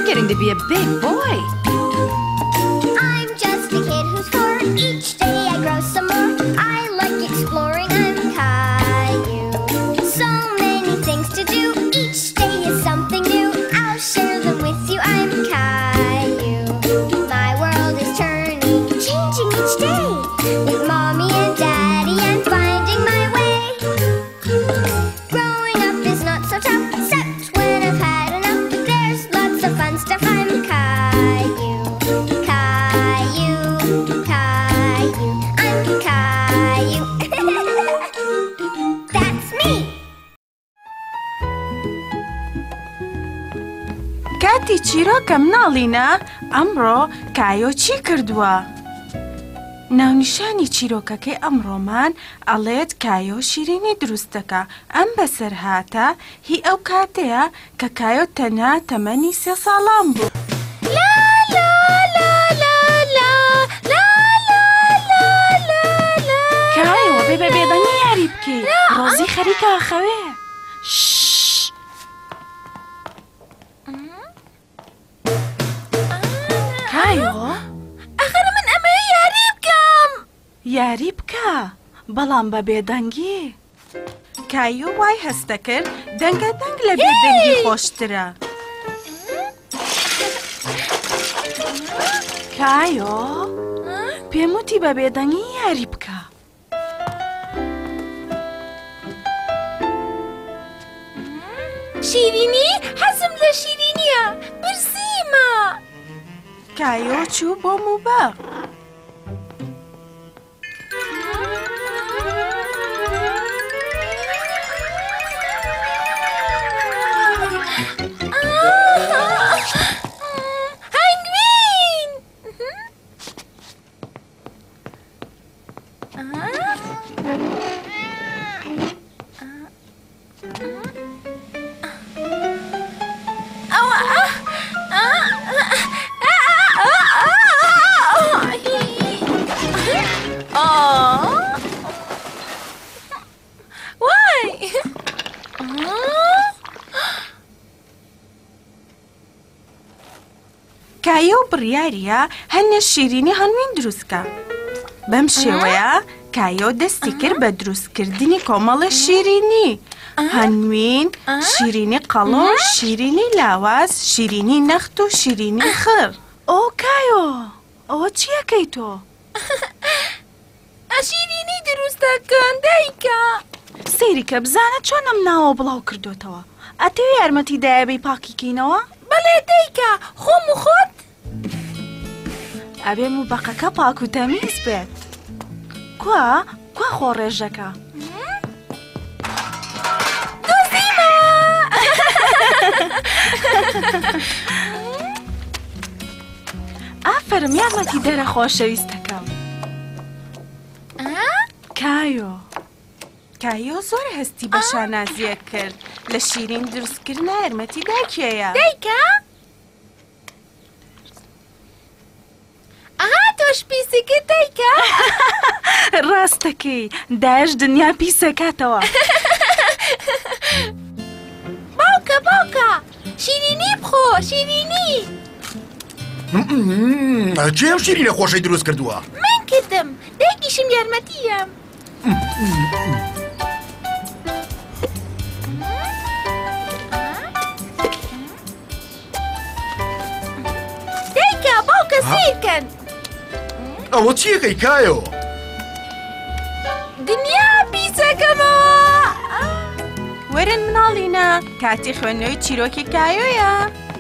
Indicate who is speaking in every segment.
Speaker 1: getting to be a big boy.
Speaker 2: I'm just a kid who's 4. Each day I grow some more. I like exploring. I'm Caillou. So many things to do. Each day is something new. I'll share them with you. I'm Caillou. My world is turning, changing each day. With Mommy and Daddy, I'm finding my way. Growing up is not so tough, except when I've had enough. But there's lots of fun stuff. I'm Caillou. Caillou, Caillou, I'm Caillou. That's me.
Speaker 3: کاتی چیرۆکە مناڵینە ئەمڕۆ کایۆ چی کردووە؟ ناونیشانی چیرۆکەکەی ئەمڕۆمان ئەڵێت کایۆ شیرینی دروست دەکا. ئەم بەسەر هاتە هی ئەو کاتەیە کە کایۆ تەنها تەمەنی 3 ساڵان بوو.
Speaker 2: لا لا لا لا لا لا لا لا لا لا.
Speaker 3: کایۆ بێ بە بێدەنگی یاری بکەی ڕۆزی خەریکە ئەخەوێ. کایۆ
Speaker 2: ئەخر من ئەمە یاری بکەم.
Speaker 3: یاری بکە بەڵام بە بێدەنگی. کایۆ وای هەستە کرد دەنگە دەنگ لە بێدەنگی خۆشترە. کایۆ پێم وتی بە بێدەنگی یاری بکە.
Speaker 2: شیرینی حەزم لە شیرینیە برسیمە.
Speaker 3: کایۆ چوو بۆ موبەق.
Speaker 2: هەنگوین.
Speaker 3: کایۆ بڕیاریە هەنە شیرینی هەنوین دروستکە. بەم شێوەیە کایۆ دەستی کرد بە دروستکردنی کۆمەڵە شیرینی. هەنوین، شیرینی قەڵۆ، شیرینی لاواز، شیرینی نەخت و شیرینی خڕ. ئۆ کایۆ ئەوە چیەکەی تۆ؟
Speaker 2: شیرینی دروست دەکەن دایکە.
Speaker 3: سەیری کە بزانە چۆن ئەم ناوە بڵاو کردوتەوە. ئەتەوێ یارمەتی دایەبەی پاکیکەینەوە؟
Speaker 2: بەڵێ دایکە خۆم و خۆت.
Speaker 3: ئەبێ موبەقەکە پاک و تەمیز بێت. کوا خۆڕێژەکە؟
Speaker 2: دۆزیمە.
Speaker 3: ئافرم یارمەتی دەرە خۆشەویستەکەم. کایۆ زۆر هەستی بە شانازیە کرد لە شیرین دروستکردن یارمەتی دایکێیە.
Speaker 2: دایکە؟ تۆش پیسی کرد دایکە؟
Speaker 3: ڕاستەکەی دایش دنیا پیسەکاتەوە.
Speaker 2: باوکە شیرینی بخۆ شیرینی.
Speaker 4: چێ ئەم شیرینە خۆشەی دروست کردووە؟
Speaker 2: من کردم دایکیشم یارمەتیە. دایکە باوکە سیرکەن.
Speaker 4: ئەوە چیەکەی کایۆ؟
Speaker 2: دنیا پیسەکەمەوە.
Speaker 3: وەرن مناڵینە کاتی خوێندنەوەی چیرۆکی کایۆیە.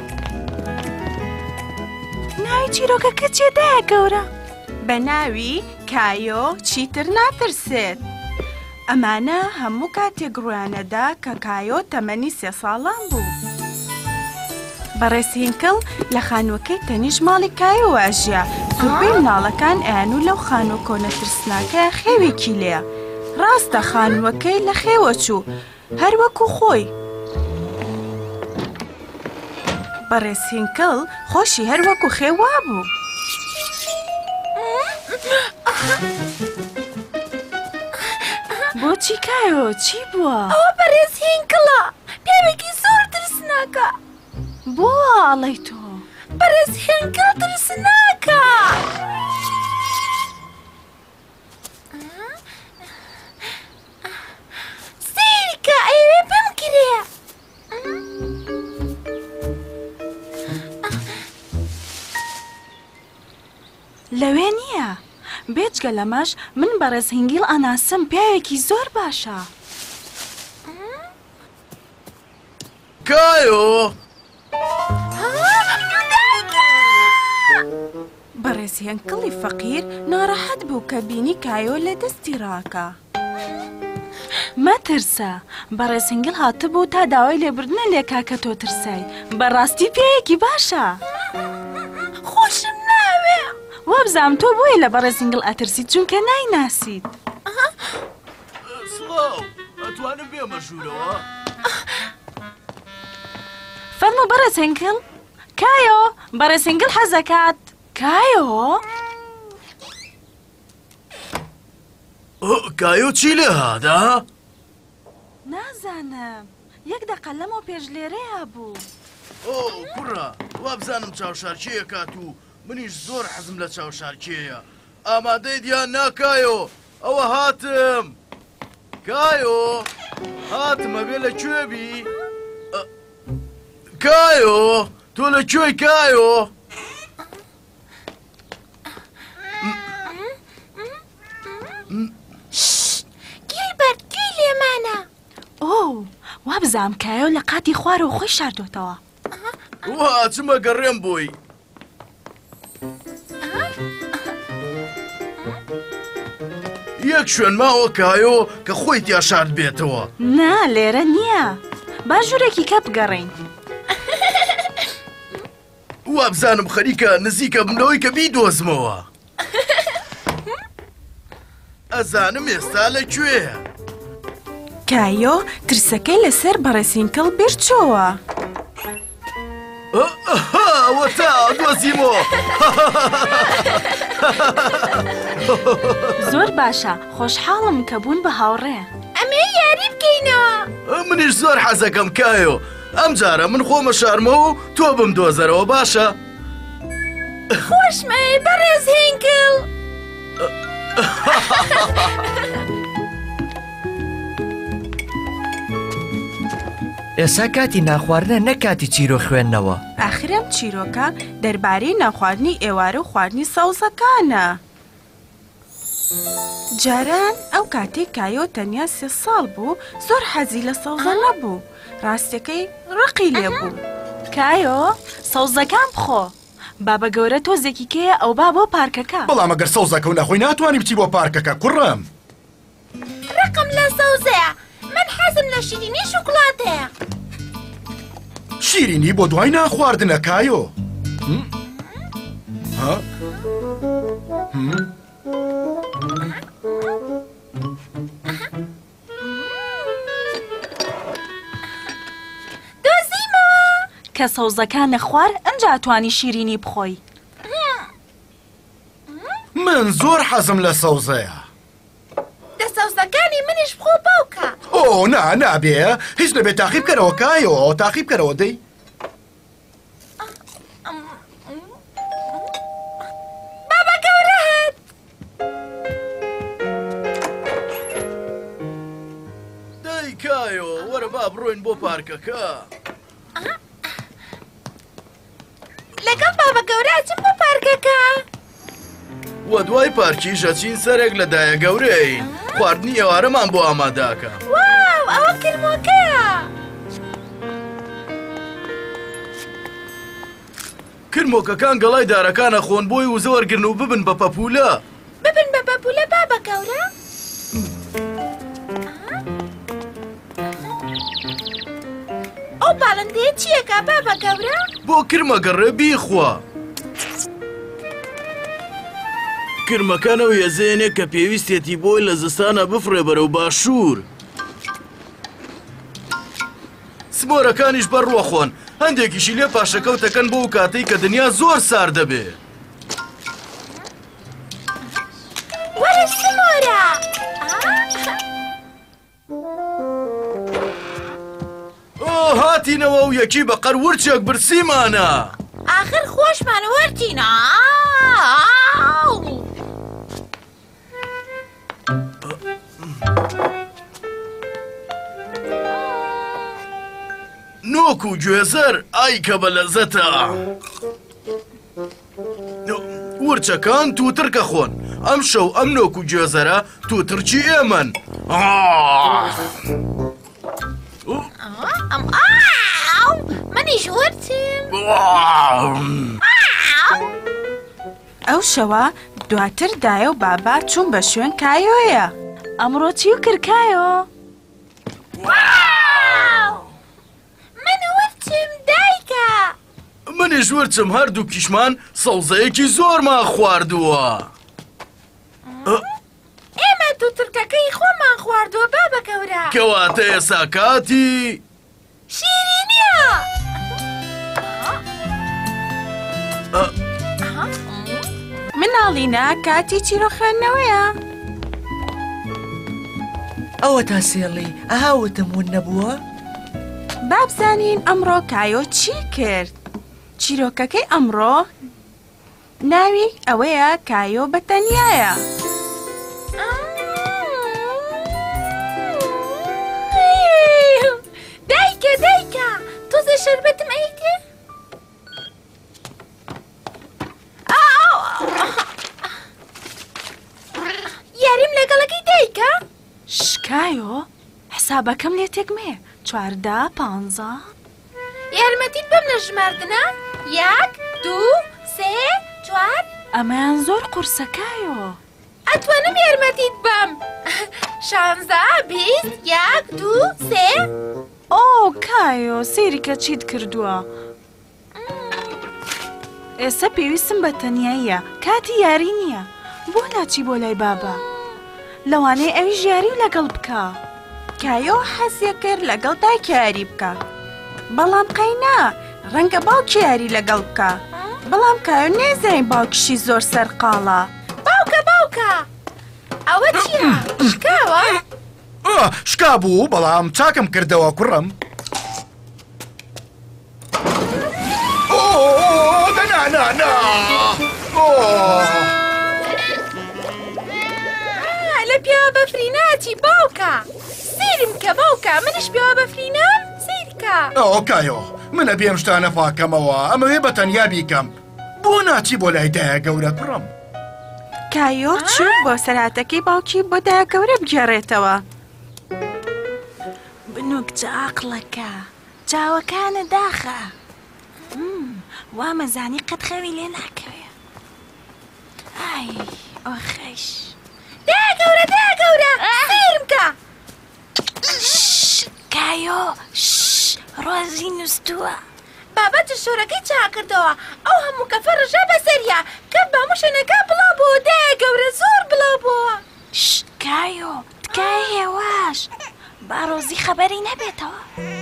Speaker 3: ناوی چیرۆکەکە چێدایە گەورە؟ بە ناوی کایۆ چیتر ناترسێت. ئەمانە هەموو کاتێک ڕویانەدا کە کایۆ تەمەنی 3 ساڵان بوو. بەڕێزهێنکەڵ لە خانووەکەی تەنیژ ماڵی کایۆ واژیە. زۆربەی مناڵەکان ئەیانوو لەو خانووە کۆنە ترسناکەیە خێوێکی لێیە. ڕاستە خانووەکەی لە خێوە چوو هەر وەکو خۆی. بەڕێزهێنکەڵ خۆشی هەر وەکو خێوا بوو. بۆچی کایۆ چی بووە؟
Speaker 2: ئەوە بەڕێزهێنکەڵە پێوێکی زۆر ترسناکە.
Speaker 3: بۆ ئاڵەی تۆ؟
Speaker 1: بەرز هێنکەڵ ترسناکە. سیرکە ئەوێ بمگرێ.
Speaker 3: لەوێ نییە. بێجگە لەمەش من بەڕێز هینگیل ئەناسم پیاوێکی زۆر باشە.
Speaker 4: کایۆ!
Speaker 3: بەڕێز هێنکڵی فەقیر ناڕەحەت بوو کە بینی کایۆ لە دەستی ڕاکە. مەترسە، بەڕێز هینگیل هاتبوو تا داوای لێبوردنە لێکا کە تۆ ترسای. بەڕاستی پیاوێکی باشە.
Speaker 1: خۆشم ناوێ.
Speaker 3: وابزانم تۆ بۆیە لە بەڕێز هینگیل ئەترسیت چونکە نایناسیت.
Speaker 4: سڵاو، ئەتوانم بێمە ژوورەوە؟
Speaker 3: فەرموو بەڕێز هینگیل. کایۆ، بەڕێز هینگیل حەز دەکات. کایۆ؟
Speaker 4: کایۆ چی لێ هادا؟
Speaker 3: نازانم. یەک دەقە لەمەوە پێش لێرەیە بوو.
Speaker 4: کوڕە، وابزانم چاوشارکیەیە کات و منیش زۆر حەزم لە چاوشارکیەیە. ئامادەی دیان ناکایۆ، ئەوە هاتم. کایۆ، هاتمە بێ لەکوێبی؟ کایۆ، تۆ لەکوێی کایۆ؟
Speaker 1: گیلبەرت گوێی لێمانە.
Speaker 3: ئۆ، وابزانم کایۆ لە قاتی خوارەوە خۆی شاردۆتەوە.
Speaker 4: وا چمە گەڕێم بۆی. یەک شوێن ماوە کایۆ کە خۆی تیا شارد بێتەوە.
Speaker 3: نا، لێرە نییە. با ژوورێکی کە بگەڕین.
Speaker 4: وابزانم خەریکە نزیکە بملەوەی کە بیدۆزمەوە. ئەزانم ئێستا لەکوێیە.
Speaker 3: کایۆ ترسەکەی لەسەر بەڕێز هینگیل بێرچۆوە.
Speaker 4: ئەوە تا دۆزیمەوە.
Speaker 3: زۆر باشە، خۆشحاڵم کە بوون بە هاوڕێ.
Speaker 1: ئەمێ یاری بکەینەوە.
Speaker 4: منیش زۆر حەزەکەم کایۆ. ئەم جارە من خۆمە شارمەوە و تۆ بم دۆزەرەوە باشە؟
Speaker 1: خۆشمەوێ بەڕێز هینگیل.
Speaker 5: ئێستا کاتی ناخواردنە نەک کاتی چیرۆ خوێندنەوە.
Speaker 3: ئاخرم چیرۆکە دەربارەی ناخواردنی ئێوارە و خواردنی سەوزەکانە. جاران ئەو کاتێک کایۆ تەنیا 3 ساڵ بوو زۆر حەزی لە سەوزە نەبوو. ڕاستەکەی ڕقی لێبوو. کایۆ، سەوزەکان بخۆ. بابە گەورە تۆزێکی کەیە ئەو با بۆ پارکەکە.
Speaker 4: بەڵام ئەگەر سەوزەکە و نەخۆی ناتوانانی بچی بۆ پارکەکە کوڕم.
Speaker 1: ڕقم لە سەوزەیە. من حەزم لە شیرینی شوکڵاتەیە.
Speaker 4: شیرینی بۆ دوای ناخواردنە کایۆ.
Speaker 1: دۆزیمەوە.
Speaker 3: کە سەوزەکان نەخوار ئەنجا توانی شیرینی بخۆی.
Speaker 4: من زۆر حەزم لە سەوزەیە.
Speaker 1: لە سەوزەکانی منیش بخۆ باوکە.
Speaker 4: ئۆ نا نابێ، هیچ نەبێت تاقی بکەرەوە کایۆ، تاقی بکەرەوە دەی.
Speaker 1: بابە گەورە هات.
Speaker 4: دەی کایۆ، وەرە با بڕۆین بۆ پارکەکە.
Speaker 1: لەگەڵ بابە گەورە ئەچم بۆ پارکەکە.
Speaker 4: وە دوای پارکیش ئەچین سەرێک لە دایە گەورەین. خواردنی ئێوارەمان بۆ ئاماداکە.
Speaker 1: واو، ئەوە کرمۆکەیە.
Speaker 4: کرمۆکەکان گەڵای دارەکانە خۆن بۆی و زۆرگرن و ببن بە پەپولە.
Speaker 1: ببن بە پەپولە بابە گەورە. ئەو باڵندەیە چیەکە بابە گەورە؟
Speaker 4: بۆ کرمەگەڕێ بیخوا. کرمەکانەوە هێزەیەنێک کە پێویستێتی بۆی لە زستانە بفڕێ بەرەو باشوور. سمۆرەکانیش بەڕوە خۆن، هەندێکیشی لێ پاشەکەوتەکەن بۆ کاتەی کە دنیا زۆر سار دەبێ.
Speaker 1: وەرە سمۆرە.
Speaker 4: ئۆ هاتینەوە و یەکی بە قەرورچێک برسیمانە.
Speaker 1: آخر خۆشمان وەرتین.
Speaker 4: نۆک و گوێزەر ئای کە بە لەزەتە. ورچەکان تووتڕکە خۆن. ئەم شەو ئەم نۆک و گوێزەرە تووتڕکی ئێمەن.
Speaker 1: منیش وەرتم.
Speaker 3: ئەو شەوە دواتر دایە و بابا چوون بە شوێن کایۆیە. ئەمڕۆ چی و کرد کایۆ؟
Speaker 1: من وەرتم دایکە.
Speaker 4: منیش ورچم هەردوو کیشمان سەوزەیەکی زۆرمان خواردووە.
Speaker 1: ئێمە تووتڕکەکەی خۆمان خواردووە بابە گەورە.
Speaker 4: کەواتە ئێستا کاتی
Speaker 1: شیرینیە.
Speaker 3: مناڵینە کاتی چیرۆ خوێندنەوەیە.
Speaker 5: ئەوە تا سێڵی ئاهاوتم ون نەبووە؟
Speaker 3: بابزانین ئەمڕۆ کایۆ چی کرد؟ چیرۆکەکەی ئەمڕۆ ناوی ئەوەیە کایۆ بەتەنیایە.
Speaker 1: دایکە تۆزە شەربەتم ئەیتێ؟ یاریم لەگەڵەکەی دایکە؟
Speaker 3: شکایۆ حسابەکەم لێ تێکمێ 14 15.
Speaker 1: یارمەتیت بەم لە ژماردنە؟ 1 2 3 4.
Speaker 3: ئەمەیان زۆر قورسەکایۆ.
Speaker 1: ئەتوانم یارمەتیت بەم. 16 20 1 2 3.
Speaker 3: ئۆ کایۆ سێریکە چیت کردووە؟ ئێستا پێویستم بە تەنیاییە کاتی یاری نییە. بۆ ناچی بۆ لای بابا؟ لەوانەیە ئەویش یاری لەگەڵ بکە. کایۆ حەزیە کرد لەگەڵ دایکە یاری بکە. بەڵام قەینا ڕەنگە باوکی یاری لەگەڵ بکە. بەڵام کایۆ نێزانین باوکیشی زۆر سەرقاڵە.
Speaker 1: باوکە ئەوە چییە؟ شکاوە؟
Speaker 6: شکا بوو بەڵام چاکم کردەوە کوڕم.
Speaker 1: لە پیاوە بەفری ناچی باوکە. سیرم کە باوکە منش پیاوە بەفری نام سیرکە.
Speaker 6: ئەو کایۆ منە بێم شتانە پاکەمەوە ئەمەوێ بە تەنیا بیکەم. بۆ ناچی بۆ لای دایە گەورە کوڕم؟
Speaker 3: کایۆ چوو بۆ سەراتەکەی باوکی بۆ دایە گەورە بگێڕێتەوە. بنووک جاقلەکە چاوەکانە داخە. وا مەزانی قەت خەوی لێ ناکەوێ. ئای ئەو خەش.
Speaker 1: دایە گەورە سیرم کە.
Speaker 3: کایۆ ڕۆزی نووسووە.
Speaker 1: بابەت شۆرەکەی چاکردەوە. ئەو هەموو کەفە ڕژە بەسەریا کە بەموشێنەکە بڵاو بوو. دایە گەورە زۆر بڵاو بووە.
Speaker 3: کایۆ تکای هێواش با ڕۆزی خەبەری نەبێتەوە.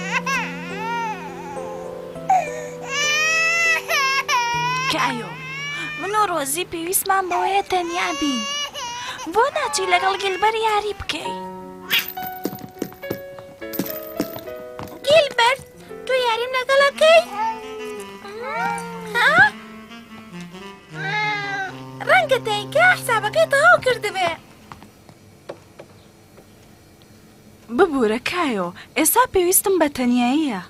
Speaker 3: کایۆ من و ڕۆزی پێویستمان بەوەیە تەنیا بین. بۆ ناچی لەگەڵ گیلبەر یاری بکەی؟
Speaker 1: گیلبەرت تۆ یاریم لەگەڵەکەی؟ ڕەنگە دایکە حسابەکەی تەواو کردبێ.
Speaker 3: ببوورە کایۆ ئێستا پێویستم بە تەنیاییە.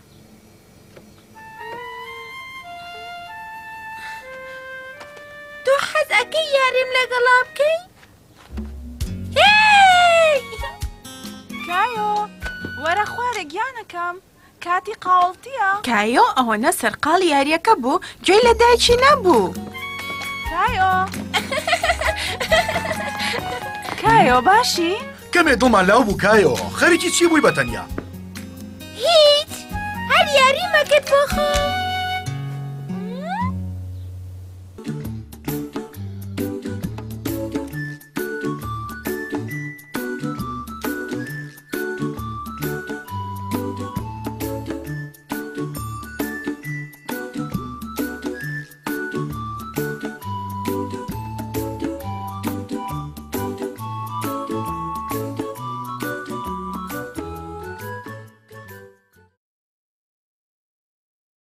Speaker 1: تۆ حەز ئەکەی یاریم لەگەڵا بکەی؟
Speaker 3: کایۆ وەرە خوارە گیانەکەم کاتی قاوڵتیە. کایۆ ئەوەنە سەرقاڵ یاریەکە بوو گوێی لە دایکی نەبوو. کایۆ باشی؟
Speaker 6: کەمێ دڵمان لاو بوو کایۆ خەریکی چی بووی بە تەنیا؟
Speaker 1: هیچ هەر یاریمەکرد بۆ خۆ.